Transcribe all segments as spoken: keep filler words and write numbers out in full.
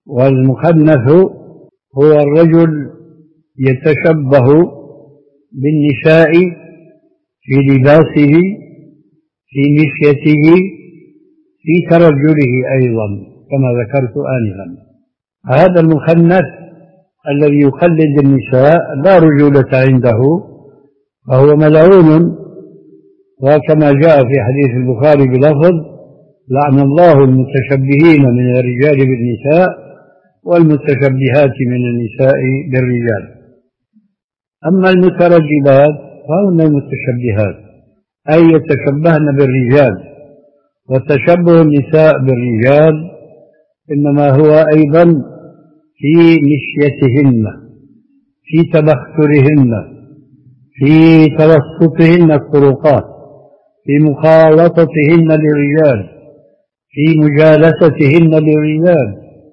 والمخنث هو الرجل يتشبه بالنساء في لباسه، في مشيته، في ترجله أيضا كما ذكرت آنفا. هذا المخنث الذي يقلد النساء لا رجولة عنده، فهو ملعون، وكما جاء في حديث البخاري بلفظ: لعن الله المتشبهين من الرجال بالنساء والمتشبهات من النساء بالرجال. أما المترجلات فهن المتشبهات، أي يتشبهن بالرجال، وتشبه النساء بالرجال إنما هو أيضا في مشيتهن، في تبخترهن، في توسطهن الطرقات، في مخالطتهن للرجال، في مجالستهن للرجال.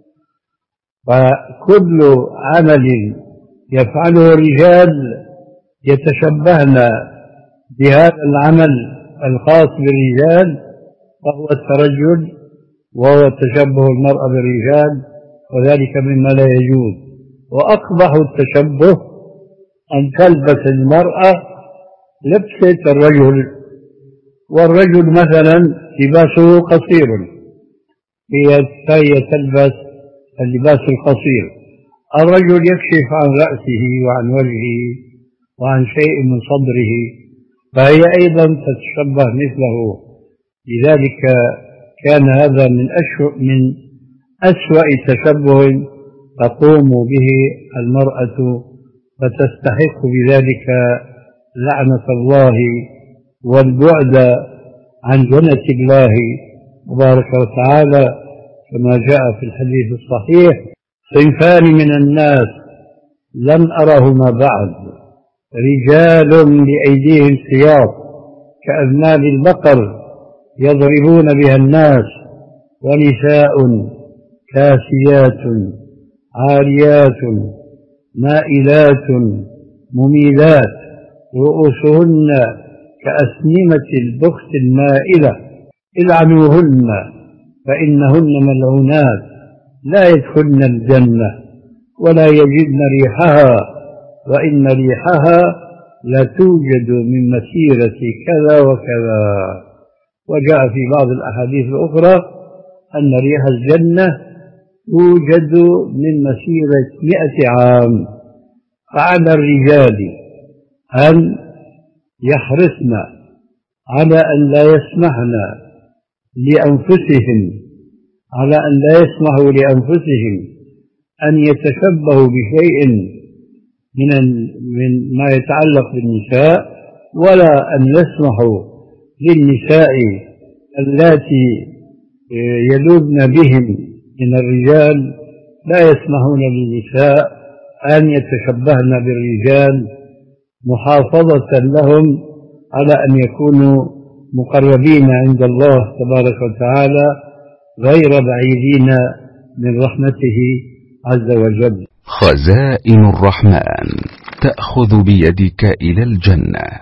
فكل عمل يفعله الرجال يتشبهن بهذا العمل الخاص بالرجال فهو الترجل، وهو تشبه المرأة بالرجال، وذلك مما لا يجوز. وأقبح التشبه أن تلبس المرأة لبسة الرجل، والرجل مثلا لباسه قصير، هي تلبس اللباس القصير. الرجل يكشف عن رأسه وعن وجهه وعن شيء من صدره، فهي أيضا تتشبه مثله. لذلك كان هذا من أسوأ من أسوأ تشبه تقوم به المرأة، فتستحق بذلك لعنة الله والبعد عن جنة الله تبارك وتعالى، كما جاء في الحديث الصحيح: صنفان من الناس لم أرهما بعد، رجال بأيديهم سياط كأذناب البقر يضربون بها الناس، ونساء كاسيات عاريات مائلات مميلات رؤوسهن كأسنمة البخت المائلة، العنوهن فإنهن ملعونات لا يدخلن الجنة ولا يجدن ريحها، وإن ريحها لتوجد من مسيرة كذا وكذا. وجاء في بعض الأحاديث الأخرى أن ريح الجنة توجد من مسيرة مئة عام. فعلى الرجال أن يحرصن على أن لا يسمحن لأنفسهم على أن لا يسمحوا لأنفسهم أن يتشبهوا بشيء من من ما يتعلق بالنساء، ولا أن يسمحوا للنساء اللاتي يلوذن بهم من الرجال، لا يسمحون للنساء أن يتشبهن بالرجال، محافظة لهم على أن يكونوا مقربين عند الله تبارك وتعالى غير بعيدين من رحمته عز وجل. خزائن الرحمن تأخذ بيدك إلى الجنة.